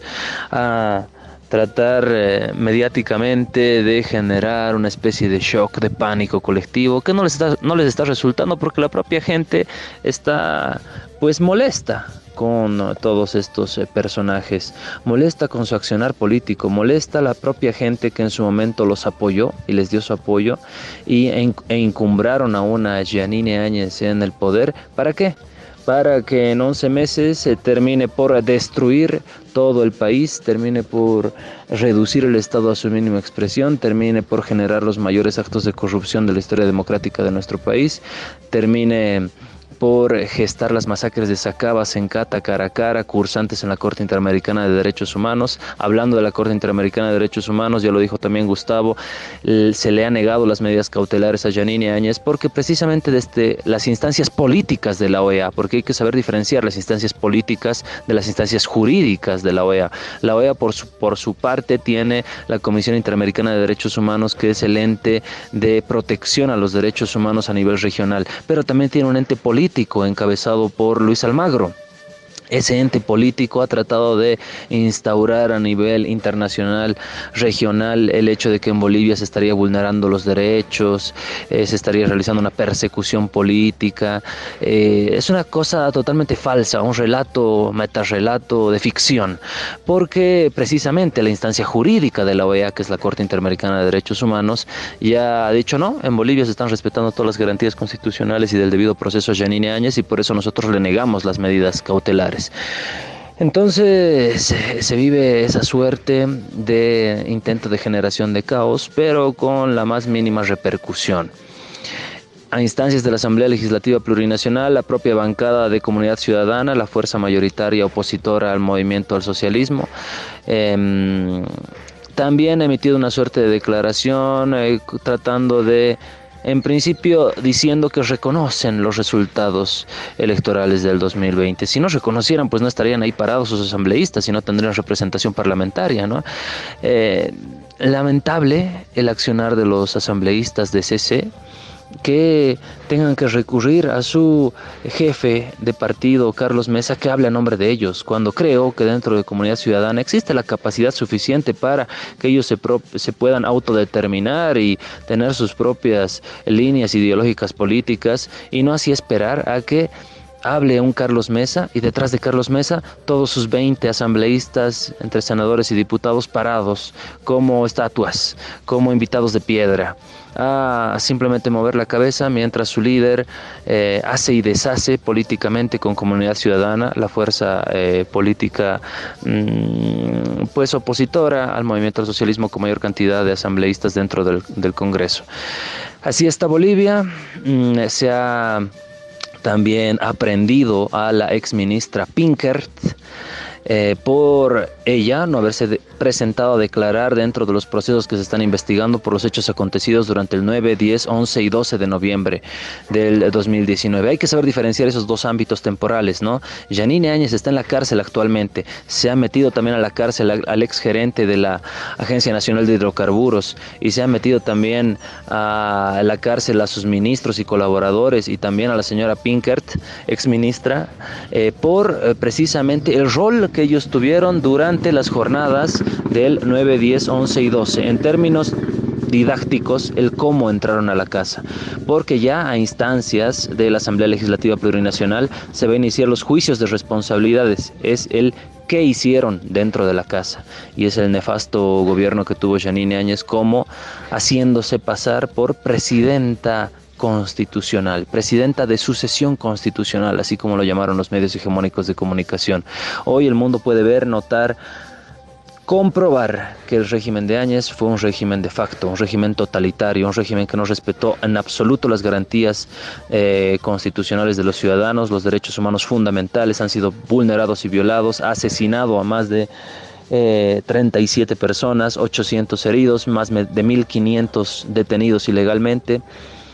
a tratar eh, mediáticamente de generar una especie de shock, de pánico colectivo, que no les está, no les está resultando porque la propia gente está pues molesta con todos estos eh, personajes, molesta con su accionar político, molesta a la propia gente que en su momento los apoyó y les dio su apoyo y, e, e encumbraron a una Jeanine Áñez en el poder. ¿Para qué? Para que en once meses se termine por destruir todo el país, termine por reducir el Estado a su mínima expresión, termine por generar los mayores actos de corrupción de la historia democrática de nuestro país, termine por gestar las masacres de Sacaba, Sencata, Caracara, cursantes en la Corte Interamericana de Derechos Humanos. Hablando de la Corte Interamericana de Derechos Humanos, ya lo dijo también Gustavo, se le ha negado las medidas cautelares a Jeanine Áñez porque precisamente desde las instancias políticas de la O E A, porque hay que saber diferenciar las instancias políticas de las instancias jurídicas de la O E A. La O E A por su, por su parte tiene la Comisión Interamericana de Derechos Humanos, que es el ente de protección a los derechos humanos a nivel regional, pero también tiene un ente político encabezado por Luis Almagro. Ese ente político ha tratado de instaurar a nivel internacional, regional, el hecho de que en Bolivia se estaría vulnerando los derechos, eh, se estaría realizando una persecución política. Eh, es una cosa totalmente falsa, un relato, metarrelato de ficción, porque precisamente la instancia jurídica de la O E A, que es la Corte Interamericana de Derechos Humanos, ya ha dicho no, en Bolivia se están respetando todas las garantías constitucionales y del debido proceso a Jeanine Áñez, y por eso nosotros le negamos las medidas cautelares. Entonces se, se vive esa suerte de intento de generación de caos, pero con la más mínima repercusión. A instancias de la Asamblea Legislativa Plurinacional, la propia bancada de Comunidad Ciudadana, la fuerza mayoritaria opositora al movimiento al socialismo, eh, también ha emitido una suerte de declaración eh, tratando de, en principio, diciendo que reconocen los resultados electorales del dos mil veinte. Si no reconocieran, pues no estarían ahí parados sus asambleístas y no tendrían representación parlamentaria, ¿no? Eh, lamentable el accionar de los asambleístas de C C, que tengan que recurrir a su jefe de partido, Carlos Mesa, que hable a nombre de ellos, cuando creo que dentro de Comunidad Ciudadana existe la capacidad suficiente para que ellos se, pro, se puedan autodeterminar y tener sus propias líneas ideológicas políticas, y no así esperar a que hable un Carlos Mesa y detrás de Carlos Mesa todos sus veinte asambleístas, entre senadores y diputados, parados como estatuas, como invitados de piedra, a simplemente mover la cabeza mientras su líder eh, hace y deshace políticamente con Comunidad Ciudadana, la fuerza eh, política mmm, pues opositora al movimiento al socialismo con mayor cantidad de asambleístas dentro del, del Congreso. Así está Bolivia. mmm, se ha también aprendido a la exministra Pinkert eh, por ella no haberse de, presentado a declarar dentro de los procesos que se están investigando por los hechos acontecidos durante el nueve, diez, once y doce de noviembre del dos mil diecinueve. Hay que saber diferenciar esos dos ámbitos temporales, ¿no? Jeanine Áñez está en la cárcel actualmente, se ha metido también a la cárcel al, al exgerente de la Agencia Nacional de Hidrocarburos, y se ha metido también a la cárcel a sus ministros y colaboradores, y también a la señora Pinkert, exministra, eh, por eh, precisamente el rol que ellos tuvieron durante las jornadas del nueve, diez, once y doce, en términos didácticos, el cómo entraron a la casa, porque ya a instancias de la Asamblea Legislativa Plurinacional se va a iniciar los juicios de responsabilidades, es el qué hicieron dentro de la casa, y es el nefasto gobierno que tuvo Jeanine Áñez, como haciéndose pasar por presidenta constitucional, presidenta de sucesión constitucional, así como lo llamaron los medios hegemónicos de comunicación. Hoy el mundo puede ver, notar, comprobar que el régimen de Áñez fue un régimen de facto, un régimen totalitario, un régimen que no respetó en absoluto las garantías eh, constitucionales de los ciudadanos. Los derechos humanos fundamentales han sido vulnerados y violados, ha asesinado a más de eh, treinta y siete personas, ochocientos heridos, más de mil quinientos detenidos ilegalmente,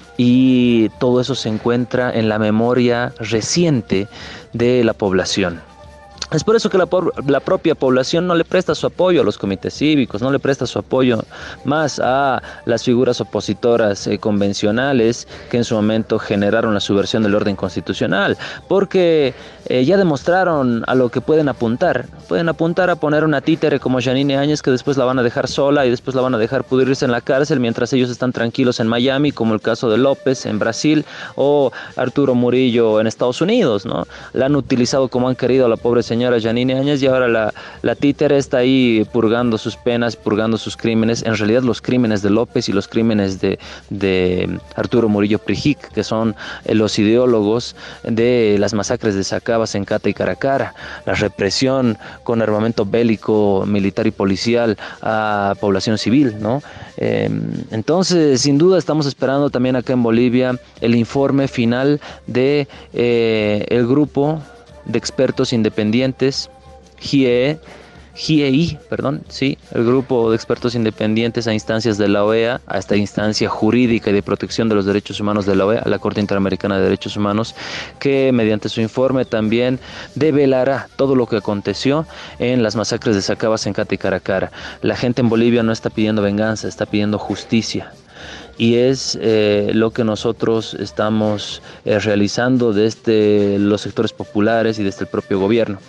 y todo eso se encuentra en la memoria reciente de la población. Es por eso que la, la propia población no le presta su apoyo a los comités cívicos, no le presta su apoyo más a las figuras opositoras eh, convencionales que en su momento generaron la subversión del orden constitucional, porque eh, ya demostraron a lo que pueden apuntar. Pueden apuntar a poner una títere como Yanine Áñez, que después la van a dejar sola y después la van a dejar pudrirse en la cárcel mientras ellos están tranquilos en Miami, como el caso de López en Brasil o Arturo Murillo en Estados Unidos, ¿no? La han utilizado como han querido a la pobre señora señora Yanine Áñez, y ahora la, la títere está ahí purgando sus penas, purgando sus crímenes. En realidad los crímenes de López y los crímenes de, de Arturo Murillo Prijic, que son eh, los ideólogos de las masacres de Sacabas, Encata y Caracara, la represión con armamento bélico, militar y policial a población civil, ¿no? Eh, entonces, sin duda estamos esperando también acá en Bolivia el informe final de eh, el grupo de expertos independientes, G I E, G I E I, perdón, sí, el grupo de expertos independientes a instancias de la O E A, a esta instancia jurídica y de protección de los derechos humanos de la O E A, a la Corte Interamericana de Derechos Humanos, que mediante su informe también develará todo lo que aconteció en las masacres de Sacabas, Encata y Caracara. La gente en Bolivia no está pidiendo venganza, está pidiendo justicia. Y es eh, lo que nosotros estamos eh, realizando desde los sectores populares y desde el propio gobierno.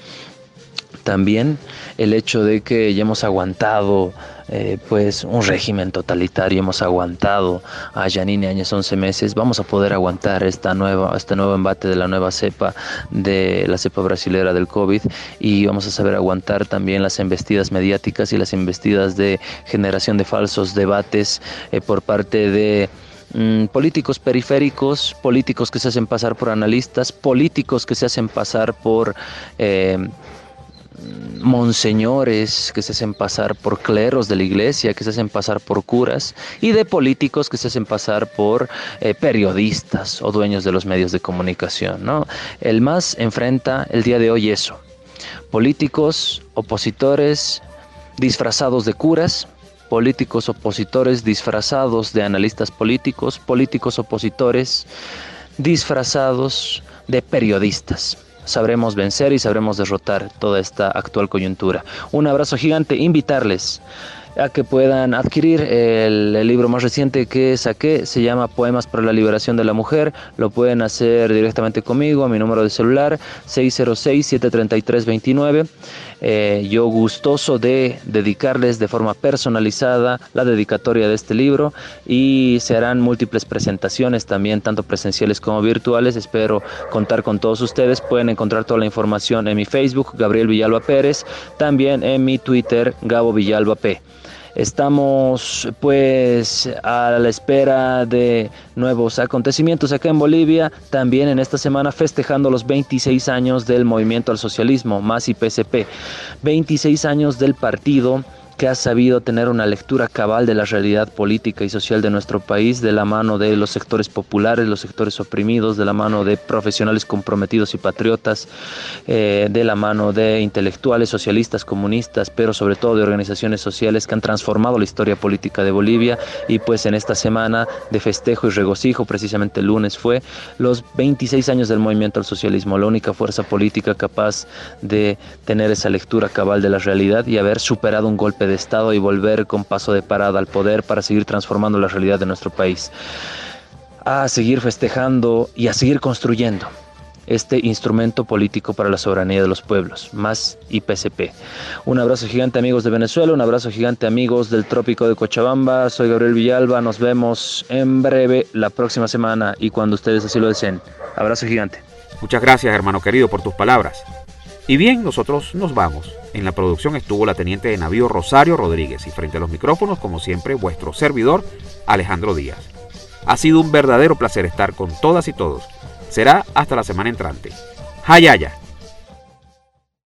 También el hecho de que ya hemos aguantado eh, pues un régimen totalitario, hemos aguantado a Yanine Áñez once meses, vamos a poder aguantar esta nueva, este nuevo embate de la nueva cepa, de la cepa brasilera del COVID, y vamos a saber aguantar también las embestidas mediáticas y las embestidas de generación de falsos debates eh, por parte de Mm, políticos periféricos, políticos que se hacen pasar por analistas, políticos que se hacen pasar por eh, monseñores, que se hacen pasar por cleros de la iglesia, que se hacen pasar por curas, y de políticos que se hacen pasar por eh, periodistas o dueños de los medios de comunicación, ¿no? El M A S enfrenta el día de hoy eso: políticos opositores disfrazados de curas, políticos opositores disfrazados de analistas políticos, políticos opositores disfrazados de periodistas. Sabremos vencer y sabremos derrotar toda esta actual coyuntura. Un abrazo gigante, invitarles a que puedan adquirir el, el libro más reciente que saqué, se llama Poemas para la Liberación de la Mujer. Lo pueden hacer directamente conmigo a mi número de celular seis cero seis, siete tres tres, dos nueve. Eh, yo gustoso de dedicarles de forma personalizada la dedicatoria de este libro, y se harán múltiples presentaciones también, tanto presenciales como virtuales. Espero contar con todos ustedes. Pueden encontrar toda la información en mi Facebook, Gabriel Villalba Pérez, también en mi Twitter, Gabo Villalba P. Estamos pues a la espera de nuevos acontecimientos acá en Bolivia, también en esta semana festejando los veintiséis años del Movimiento al Socialismo, M A S y P S P, veintiséis años del partido que ha sabido tener una lectura cabal de la realidad política y social de nuestro país, de la mano de los sectores populares, los sectores oprimidos, de la mano de profesionales comprometidos y patriotas, eh, de la mano de intelectuales, socialistas, comunistas, pero sobre todo de organizaciones sociales que han transformado la historia política de Bolivia. Y pues en esta semana de festejo y regocijo, precisamente el lunes fue los veintiséis años del Movimiento al Socialismo, la única fuerza política capaz de tener esa lectura cabal de la realidad y haber superado un golpe de Estado y volver con paso de parada al poder para seguir transformando la realidad de nuestro país, a seguir festejando y a seguir construyendo este instrumento político para la soberanía de los pueblos, M A S y P S P. Un abrazo gigante, amigos de Venezuela, un abrazo gigante, amigos del Trópico de Cochabamba. Soy Gabriel Villalba, nos vemos en breve la próxima semana y cuando ustedes así lo deseen. Abrazo gigante. Muchas gracias, hermano querido, por tus palabras. Y bien, nosotros nos vamos. En la producción estuvo la teniente de navío Rosario Rodríguez y frente a los micrófonos, como siempre, vuestro servidor, Alejandro Díaz. Ha sido un verdadero placer estar con todas y todos. Será hasta la semana entrante. Hayaya.